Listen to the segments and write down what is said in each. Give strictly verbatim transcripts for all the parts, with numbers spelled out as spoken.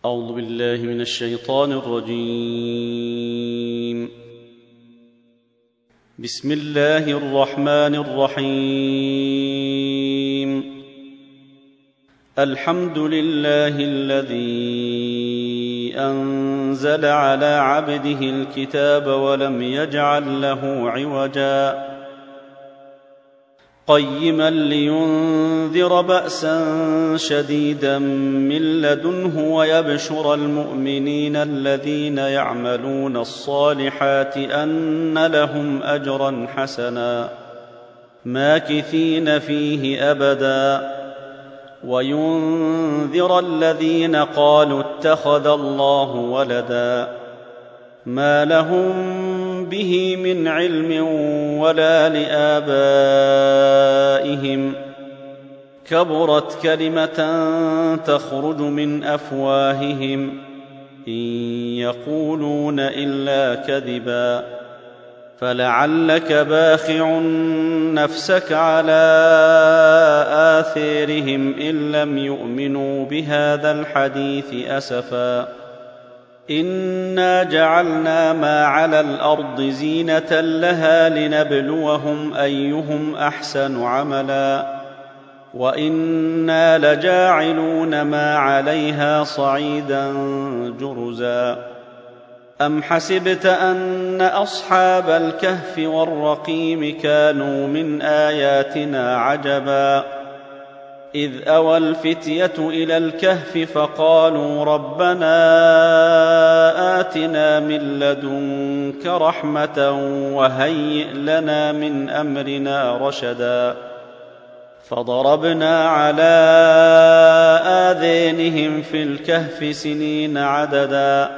أعوذ بالله من الشيطان الرجيم. بسم الله الرحمن الرحيم. الحمد لله الذي أنزل على عبده الكتاب ولم يجعل له عوجا قيما لينذر بأسا شديدا من لدنه ويبشر المؤمنين الذين يعملون الصالحات أن لهم أجرا حسنا ماكثين فيه أبدا وينذر الذين قالوا اتخذ الله ولدا ما لهم به من علم ولا لآبائهم كبرت كلمة تخرج من أفواههم إن يقولون إلا كذبا فلعلك باخع نفسك على آثارهم إن لم يؤمنوا بهذا الحديث أسفا إنا جعلنا ما على الأرض زينة لها لنبلوهم أيهم أحسن عملا وإنا لجاعلون ما عليها صعيدا جرزا أم حسبت أن أصحاب الكهف والرقيم كانوا من آياتنا عجبا إذ أوى الفتية إلى الكهف فقالوا ربنا آتنا من لدنك رحمة وهيئ لنا من أمرنا رشدا فضربنا على آذانهم في الكهف سنين عددا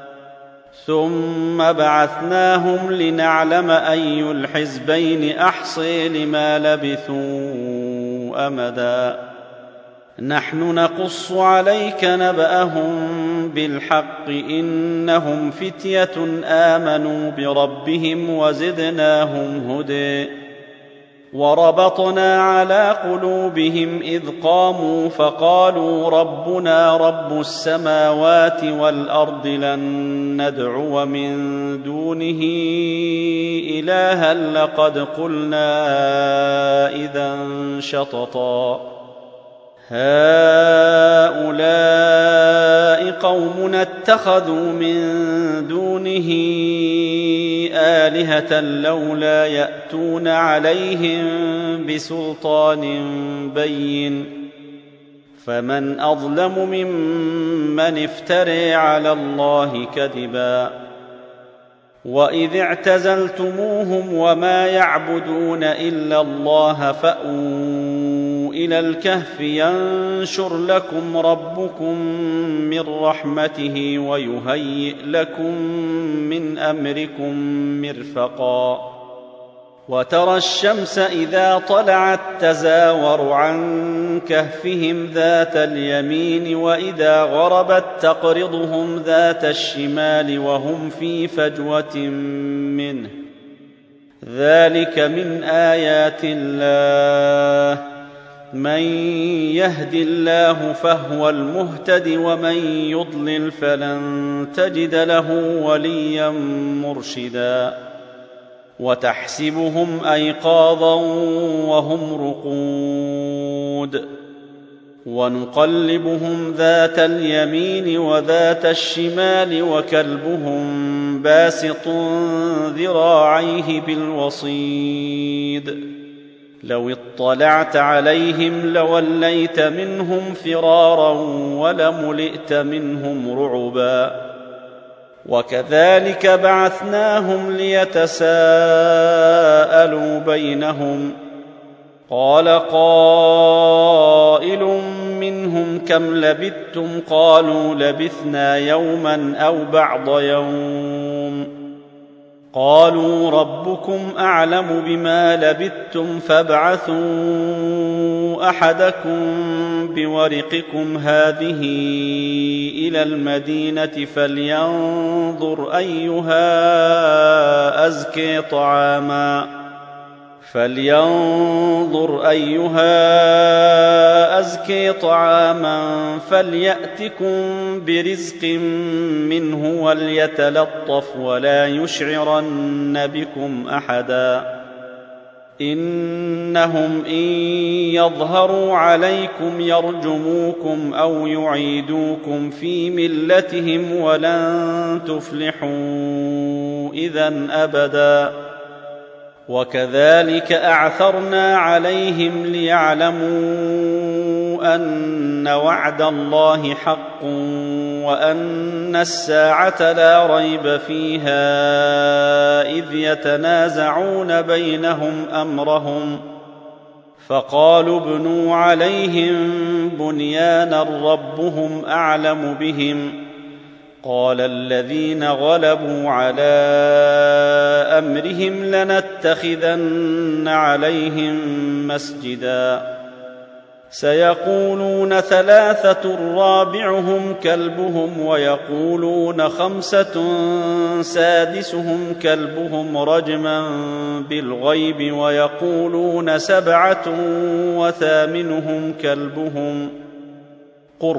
ثم بعثناهم لنعلم أي الحزبين أحصي لما لبثوا أمدا نحن نقص عليك نبأهم بالحق إنهم فتية آمنوا بربهم وزدناهم هدى وربطنا على قلوبهم إذ قاموا فقالوا ربنا رب السماوات والأرض لن ندعو من دونه إلها لقد قلنا إذا شططا هؤلاء قومنا اتخذوا من دونه آلهة لولا يأتون عليهم بسلطان بين فمن أظلم ممن افترى على الله كذبا وإذ اعتزلتموهم وما يعبدون إلا الله فأووا إلى الكهف ينشر لكم ربكم من رحمته ويهيئ لكم من أمركم مرفقا وترى الشمس إذا طلعت تزاور عن كهفهم ذات اليمين وإذا غربت تقرضهم ذات الشمال وهم في فجوة منه ذلك من آيات الله من يهد الله فهو المهتد ومن يضلل فلن تجد له وليا مرشدا وتحسبهم أيقاظا وهم رقود ونقلبهم ذات اليمين وذات الشمال وكلبهم باسط ذراعيه بالوصيد لو اطلعت عليهم لوليت منهم فرارا ولملئت منهم رعبا وكذلك بعثناهم ليتساءلوا بينهم قال قائل منهم كم لبثتم قالوا لبثنا يوما أو بعض يوم قالوا ربكم أعلم بما لبثتم فابعثوا أحدكم بورقكم هذه إلى المدينة فلينظر أيها أزكى طعاما فلينظر أيها أزكي طعاما فليأتكم برزق منه وليتلطف ولا يشعرن بكم أحدا إنهم إن يظهروا عليكم يرجموكم أو يعيدوكم في ملتهم ولن تفلحوا إذن أبدا وكذلك أعثرنا عليهم ليعلموا أن وعد الله حق وأن الساعة لا ريب فيها إذ يتنازعون بينهم أمرهم فقالوا ابنوا عليهم بنيانا ربهم أعلم بهم قال الذين غلبوا على أمرهم لنتخذن عليهم مسجدا سيقولون ثلاثة رابعهم كلبهم ويقولون خمسة سادسهم كلبهم رجما بالغيب ويقولون سبعة وثامنهم كلبهم قل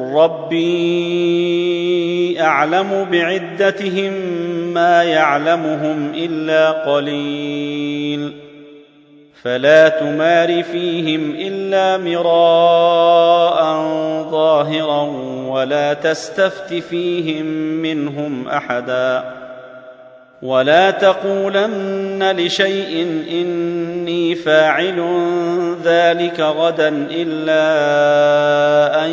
ربي أعلم بعدتهم ما يعلمهم إلا قليل فلا تمار فيهم إلا مراء ظاهرا ولا تستفت فيهم منهم أحدا ولا تقولن لشيء إني فاعل ذلك غدا إلا أن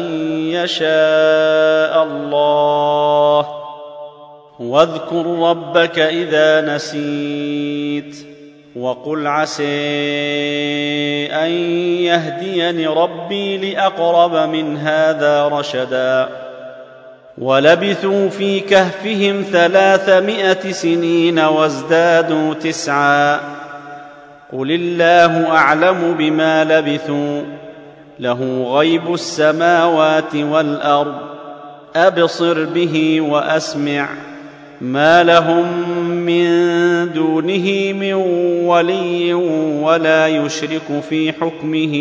يشاء الله واذكر ربك إذا نسيت وقل عسى أن يهديني ربي لأقرب من هذا رشدا ولبثوا في كهفهم ثلاثمائة سنين وازدادوا تسعا قل الله أعلم بما لبثوا له غيب السماوات والأرض أبصر به وأسمع ما لهم من دونه من ولي ولا يشرك في حكمه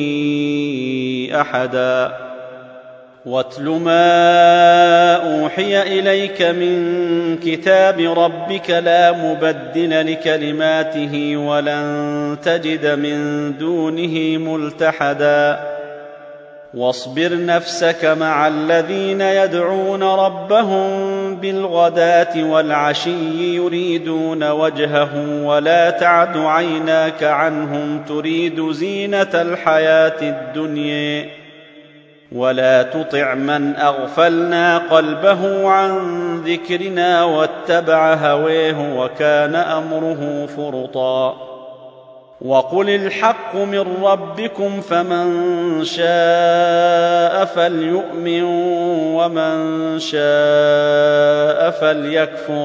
أحدا واتل ما أوحي إليك من كتاب ربك لا مبدل لكلماته ولن تجد من دونه ملتحدا واصبر نفسك مع الذين يدعون ربهم بالغداة والعشي يريدون وجهه ولا تعد عيناك عنهم تريد زينة الحياة الدنيا ولا تطع من أغفلنا قلبه عن ذكرنا واتبع هواه وكان أمره فرطا وقل الحق من ربكم فمن شاء فليؤمن ومن شاء فليكفر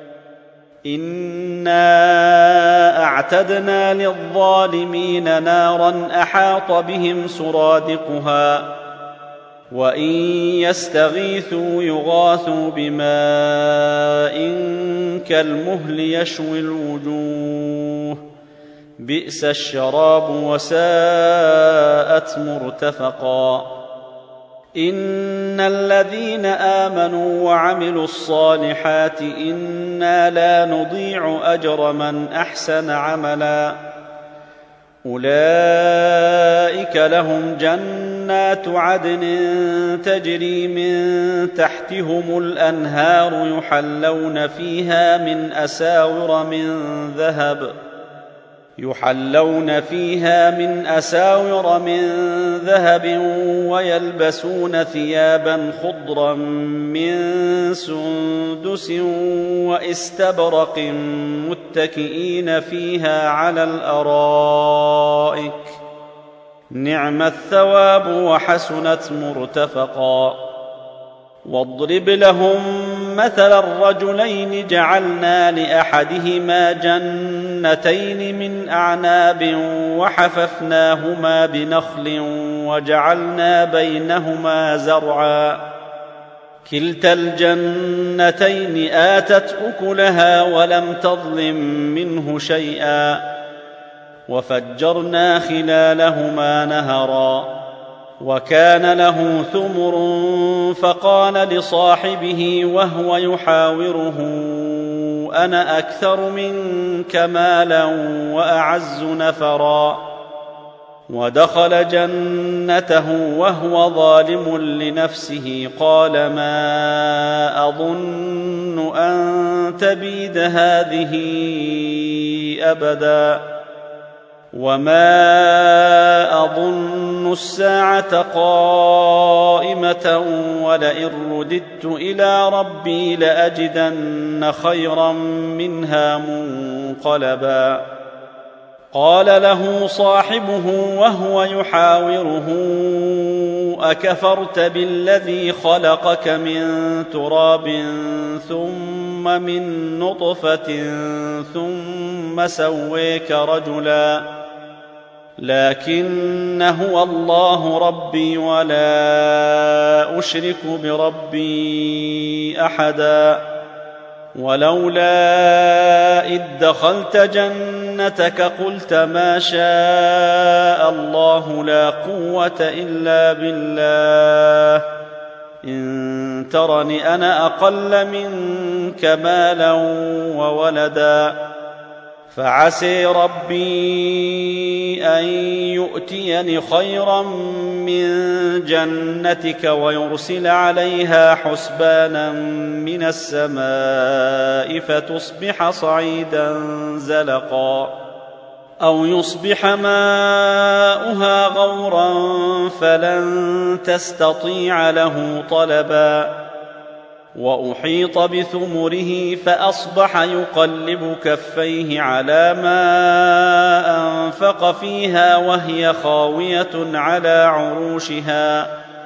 إنا أعتدنا للظالمين نارا أحاط بهم سرادقها وإن يستغيثوا يغاثوا بماء كالمهل يشوي الوجوه بئس الشراب وساءت مرتفقا إن الذين آمنوا وعملوا الصالحات إنا لا نضيع أجر من أحسن عملا أولئك لهم جنات عدن تجري من تحتهم الأنهار يحلون فيها من أساور من ذهب يحلون فيها من أساور من ذهب ويلبسون ثيابا خضرا من سندس واستبرق متكئين فيها على الأرائك نعم الثواب وحسنت مرتفقا واضرب لهم مثل الرجلين جعلنا لأحدهما جنتين من أعناب وحففناهما بنخل وجعلنا بينهما زرعا كلتا الجنتين آتت أكلها ولم تظلم منه شيئا وفجرنا خلالهما نهرا وكان له ثمر فقال لصاحبه وهو يحاوره أنا أكثر منك مالا وأعز نفرا ودخل جنته وهو ظالم لنفسه قال ما أظن أن تبيد هذه أبدا وما أظن الساعة قائمة ولئن رددت إلى ربي لأجدن خيرا منها منقلبا قال له صاحبه وهو يحاوره أكفرت بالذي خلقك من تراب ثم من نطفة ثم سويك رجلا لكن هو الله ربي ولا أشرك بربي أحدا ولولا إذ دخلت جنتك قلت ما شاء الله لا قوة إلا بالله إن ترني أنا أقل منك مالا وولدا فعسى ربي أن يؤتيني خيرا من جنتك ويرسل عليها حسبانا من السماء فتصبح صعيدا زلقا أو يصبح ماؤها غورا فلن تستطيع له طلبا وأحيط بثمره فأصبح يقلب كفيه على ما أنفق فيها وهي خاوية على عروشها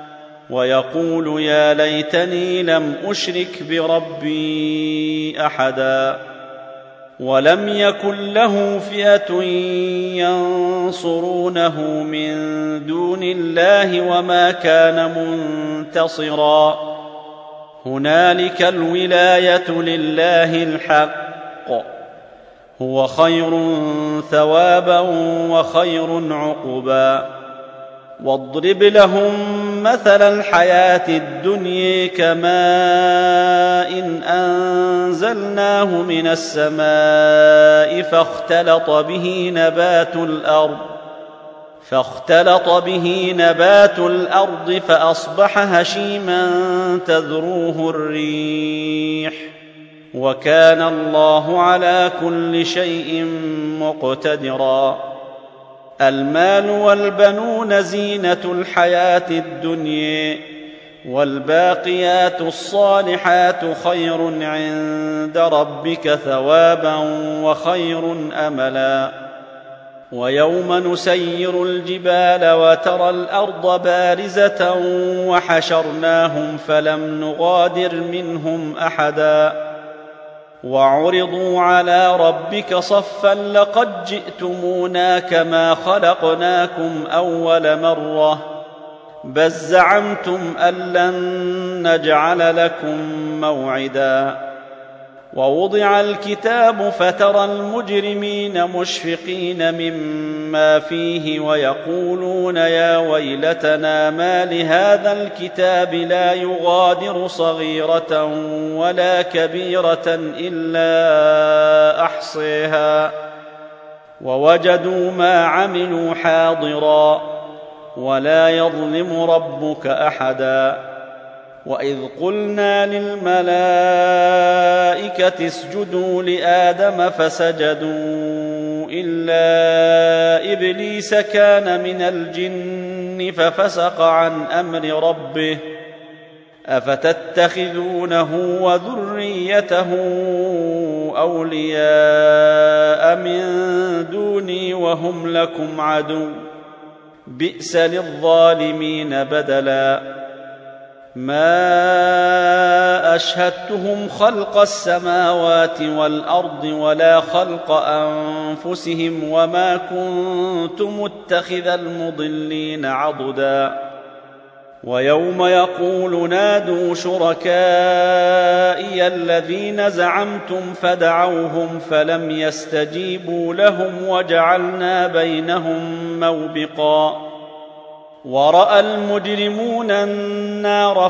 ويقول يا ليتني لم أشرك بربي أحدا ولم يكن له فئة ينصرونه من دون الله وما كان منتصرا هنالك الولاية لله الحق هو خير ثوابا وخير عقبا واضرب لهم مثل الحياة الدنيا كماء إن أنزلناه من السماء فاختلط به نبات الأرض فاختلط به نبات الأرض فأصبح هشيما تذروه الريح وكان الله على كل شيء مقتدرا المال والبنون زينة الحياة الدنيا والباقيات الصالحات خير عند ربك ثوابا وخير أملا ويوم نسير الجبال وترى الأرض بارزة وحشرناهم فلم نغادر منهم أحدا وعرضوا على ربك صفا لقد جئتمونا كما خلقناكم أول مرة بل زعمتم أن لن نجعل لكم موعدا ووضع الكتاب فترى المجرمين مشفقين مما فيه ويقولون يا ويلتنا ما لهذا الكتاب لا يغادر صغيرة ولا كبيرة إلا أحصيها ووجدوا ما عملوا حاضرا ولا يظلم ربك أحدا وإذ قلنا للملائكة اسجدوا لآدم فسجدوا إلا إبليس كان من الجن ففسق عن أمر ربه أفتتخذونه وذريته أولياء من دوني وهم لكم عدو بئس للظالمين بدلا ما أشهدتهم خلق السماوات والأرض ولا خلق أنفسهم وما كنت متخذ المضلين عضدا ويوم يقول نادوا شركائي الذين زعمتم فدعوهم فلم يستجيبوا لهم وجعلنا بينهم موبقا ورأى المجرمون النار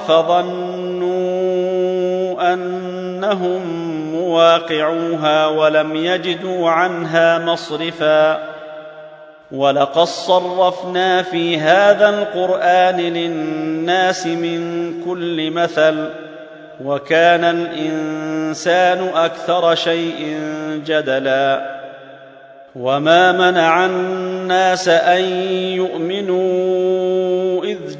فظنوا أنهم مواقعوها ولم يجدوا عنها مصرفا ولقد صرفنا في هذا القرآن للناس من كل مثل وكان الإنسان أكثر شيء جدلا وما منع الناس أن يؤمنوا إذ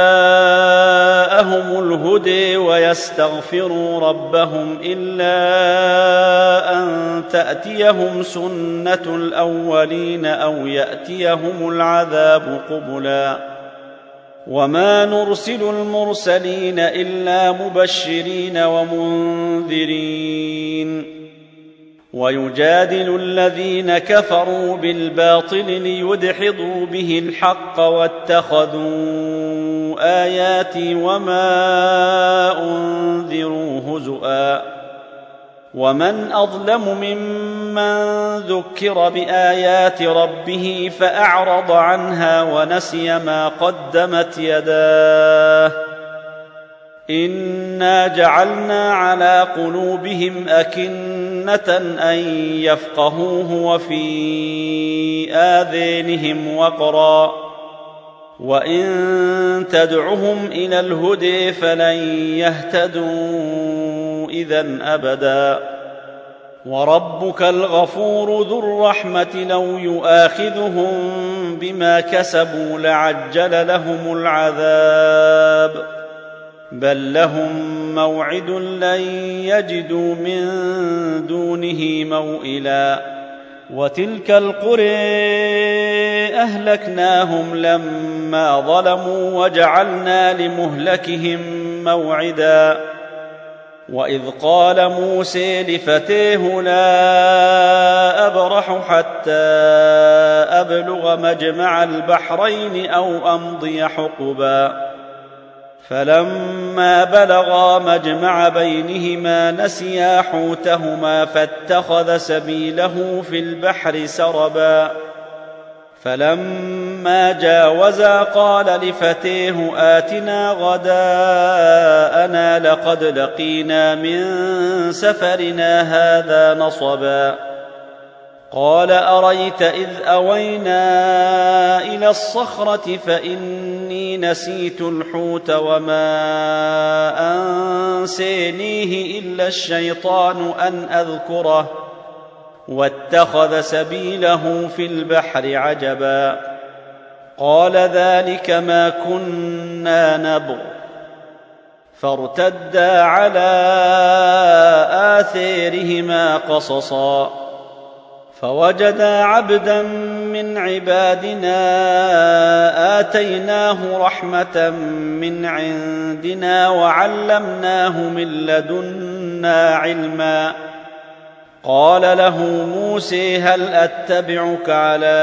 جاءهم الهدى ويستغفروا ربهم إلا أن تأتيهم سنة الأولين أو يأتيهم العذاب قبلا وما نرسل المرسلين إلا مبشرين ومنذرين ويجادل الذين كفروا بالباطل ليدحضوا به الحق واتخذوا آياتي وما أنذروا هزؤا ومن أظلم ممن ذكر بآيات ربه فأعرض عنها ونسي ما قدمت يداه إنا جعلنا على قلوبهم أكنة أن يفقهوه وفي آذانهم وقرا وإن تدعهم إلى الهدى فلن يهتدوا إذن أبدا وربك الغفور ذو الرحمة لو يؤاخذهم بما كسبوا لعجل لهم العذاب بل لهم موعد لن يجدوا من دونه موئلا وتلك القرى أهلكناهم لما ظلموا وجعلنا لمهلكهم موعدا وإذ قال موسى لفتاه لا أبرح حتى أبلغ مجمع البحرين أو أمضي حقبا فلما بلغا مجمع بينهما نسيا حوتهما فاتخذ سبيله في البحر سربا فلما جاوزا قال لفتيه آتنا غداءنا لقد لقينا من سفرنا هذا نصبا قال أريت إذ أوينا إلى الصخرة فإني نسيت الحوت وما أنسانيه إلا الشيطان أن أذكره واتخذ سبيله في البحر عجبا قال ذلك ما كنا نبغ فارتدا على آثارهما قصصا فوجدا عبدا من عبادنا آتيناه رحمة من عندنا وعلمناه من لدنا علما قال له موسى هل أتبعك على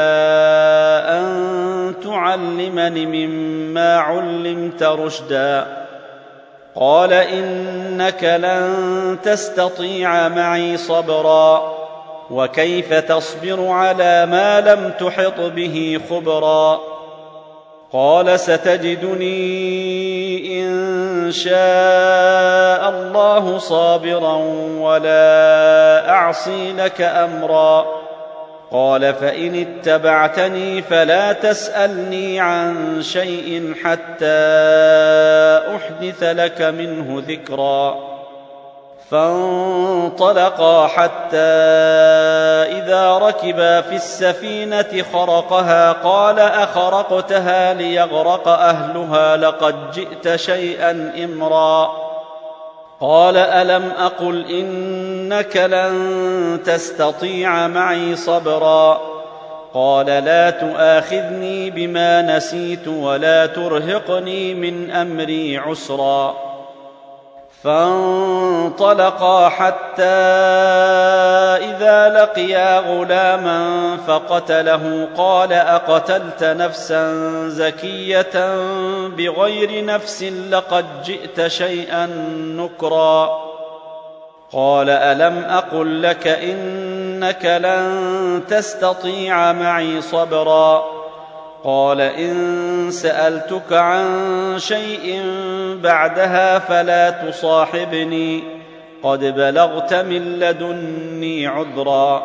أن تعلمني مما علمت رشدا قال إنك لن تستطيع معي صبرا وكيف تصبر على ما لم تحط به خبرا قال ستجدني إن شاء الله صابرا ولا أعصي لك أمرا قال فإن اتبعتني فلا تسألني عن شيء حتى أحدث لك منه ذكرا فانطلقا حتى إذا ركبا في السفينة خرقها قال أخرقتها ليغرق أهلها لقد جئت شيئا إمرا قال ألم أقل إنك لن تستطيع معي صبرا قال لا تؤاخذني بما نسيت ولا ترهقني من أمري عسرا فانطلقا حتى إذا لقيا غلاما فقتله قال أقتلت نفسا زكية بغير نفس لقد جئت شيئا نكرا قال ألم أقل لك إنك لن تستطيع معي صبرا قال إن سألتك عن شيء بعدها فلا تصاحبني قد بلغت من لدني عذرا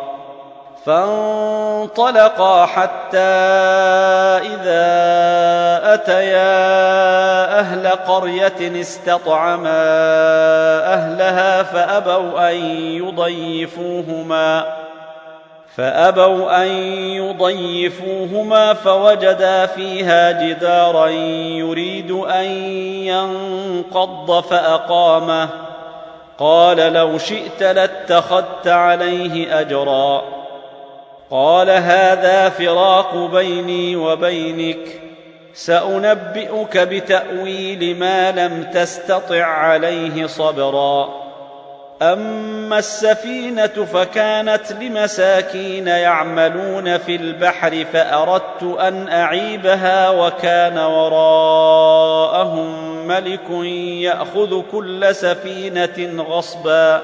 فانطلقا حتى إذا أتيا أهل قرية استطعما أهلها فأبوا أن يضيفوهما فأبوا أن يضيفوهما فوجدا فيها جدارا يريد أن ينقض فأقامه قال لو شئت لاتخذت عليه أجرا قال هذا فراق بيني وبينك سأنبئك بتأويل ما لم تستطع عليه صبرا أما السفينة فكانت لمساكين يعملون في البحر فأردت أن أعيبها وكان وراءهم ملك يأخذ كل سفينة غصبا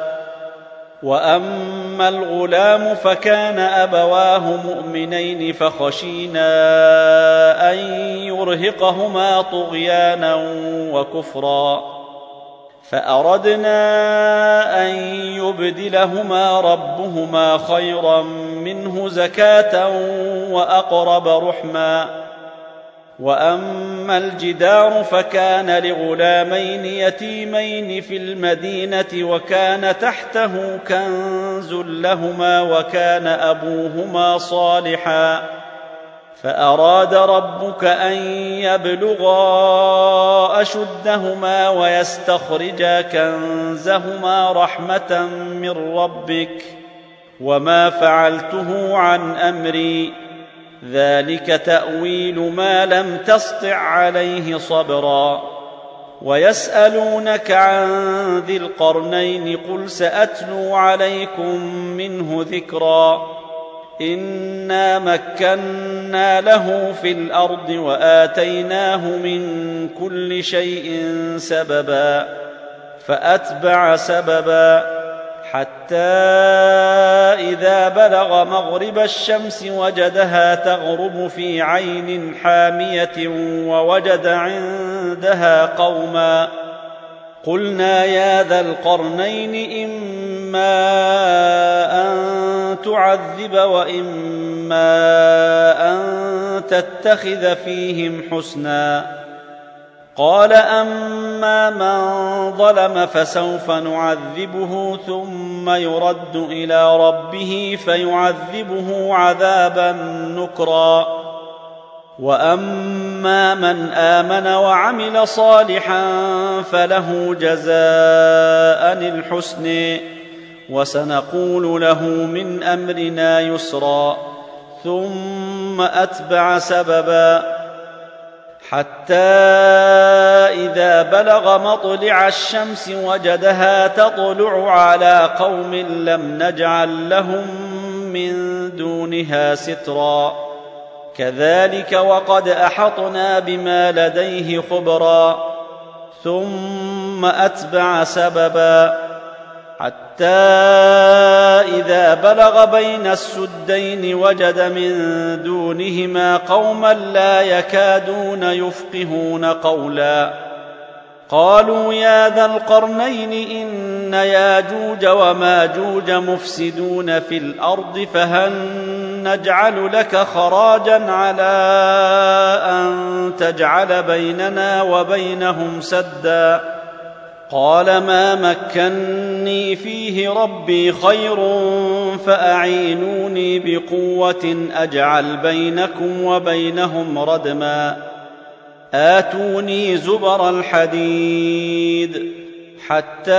وأما الغلام فكان أبواه مؤمنين فخشينا أن يرهقهما طغيانا وكفرا فأردنا أن يبدلهما ربهما خيرا منه زكاة وأقرب رحما وأما الجدار فكان لغلامين يتيمين في المدينة وكان تحته كنز لهما وكان أبوهما صالحا فأراد ربك أن يبلغا أشدهما ويستخرجا كنزهما رحمة من ربك وما فعلته عن أمري ذلك تأويل ما لم تسطع عليه صبرا ويسألونك عن ذي القرنين قل سأتلو عليكم منه ذكرا إنا مكنا له في الأرض وآتيناه من كل شيء سببا فأتبع سببا حتى إذا بلغ مغرب الشمس وجدها تغرب في عين حامية ووجد عندها قوما قلنا يا ذا القرنين إما أن تعذب وإما أن تتخذ فيهم حسنا قال أما من ظلم فسوف نعذبه ثم يرد إلى ربه فيعذبه عذابا نكرا وأما من آمن وعمل صالحا فله جزاء الحسن وسنقول له من أمرنا يسرا ثم أتبع سببا حتى إذا بلغ مطلع الشمس وجدها تطلع على قوم لم نجعل لهم من دونها سترا كذلك وقد أحطنا بما لديه خبرا ثم أتبع سببا حتى إذا بلغ بين السدين وجد من دونهما قوما لا يكادون يفقهون قولا قالوا يا ذا القرنين إن ياجوج وماجوج مفسدون في الأرض فهل نجعل لك خراجا على أن تجعل بيننا وبينهم سدا قال ما مكني فيه ربي خير فأعينوني بقوة أجعل بينكم وبينهم ردما آتوني زبر الحديد حتى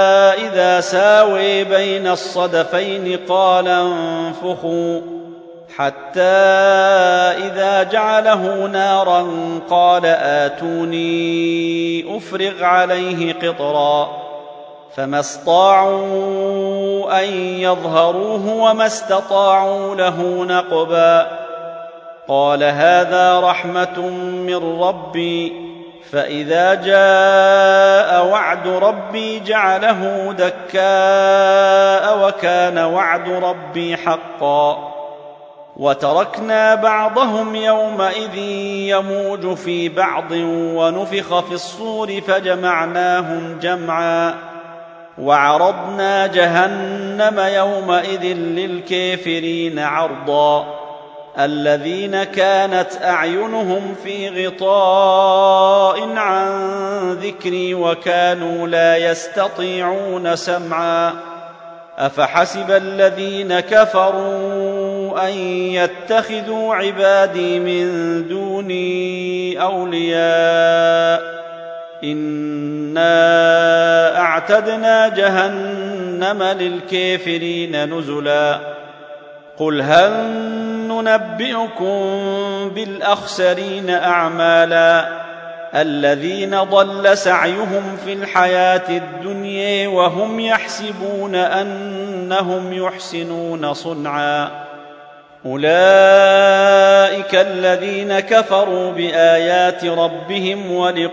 إذا ساوي بين الصدفين قال انفخوا حتى إذا جعله نارا قال آتوني أفرغ عليه قطرا فما استطاعوا أن يظهروه وما استطاعوا له نقبا قال هذا رحمة من ربي فإذا جاء وعد ربي جعله دكاء وكان وعد ربي حقا وتركنا بعضهم يومئذ يموج في بعض ونفخ في الصور فجمعناهم جمعا وعرضنا جهنم يومئذ للكافرين عرضا الذين كانت أعينهم في غطاء عن ذكري وكانوا لا يستطيعون سمعا أفحسب الذين كفروا أن يتخذوا عبادي من دوني أولياء إنا أعتدنا جهنم للكافرين نزلا قل هل ننبئكم بالأخسرين أعمالا الذين ضل سعيهم في الحياة الدنيا وهم يحسبون أنهم يحسنون صنعا أولئك الذين كفروا بآيات ربهم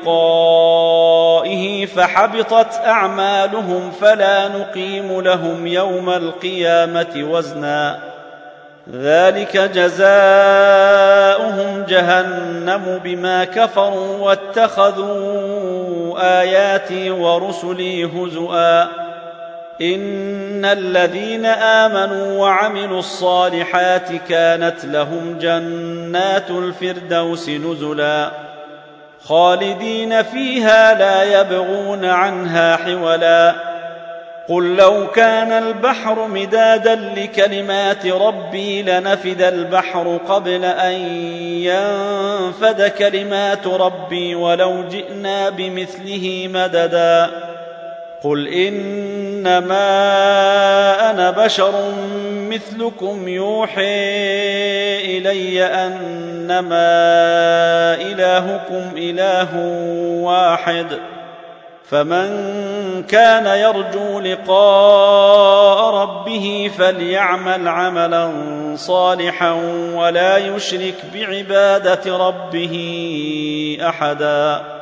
ولقائه فحبطت أعمالهم فلا نقيم لهم يوم القيامة وزنا ذلك جزاؤهم جهنم بما كفروا واتخذوا آياتي ورسلي هزؤا إن الذين آمنوا وعملوا الصالحات كانت لهم جنات الفردوس نزلا خالدين فيها لا يبغون عنها حولا قل لو كان البحر مدادا لكلمات ربي لنفد البحر قبل أن ينفد كلمات ربي ولو جئنا بمثله مددا قل إنما أنا بشر مثلكم يوحي إلي أنما إلهكم إله واحد فمن كان يرجو لقاء ربه فليعمل عملا صالحا ولا يشرك بعبادة ربه أحدا.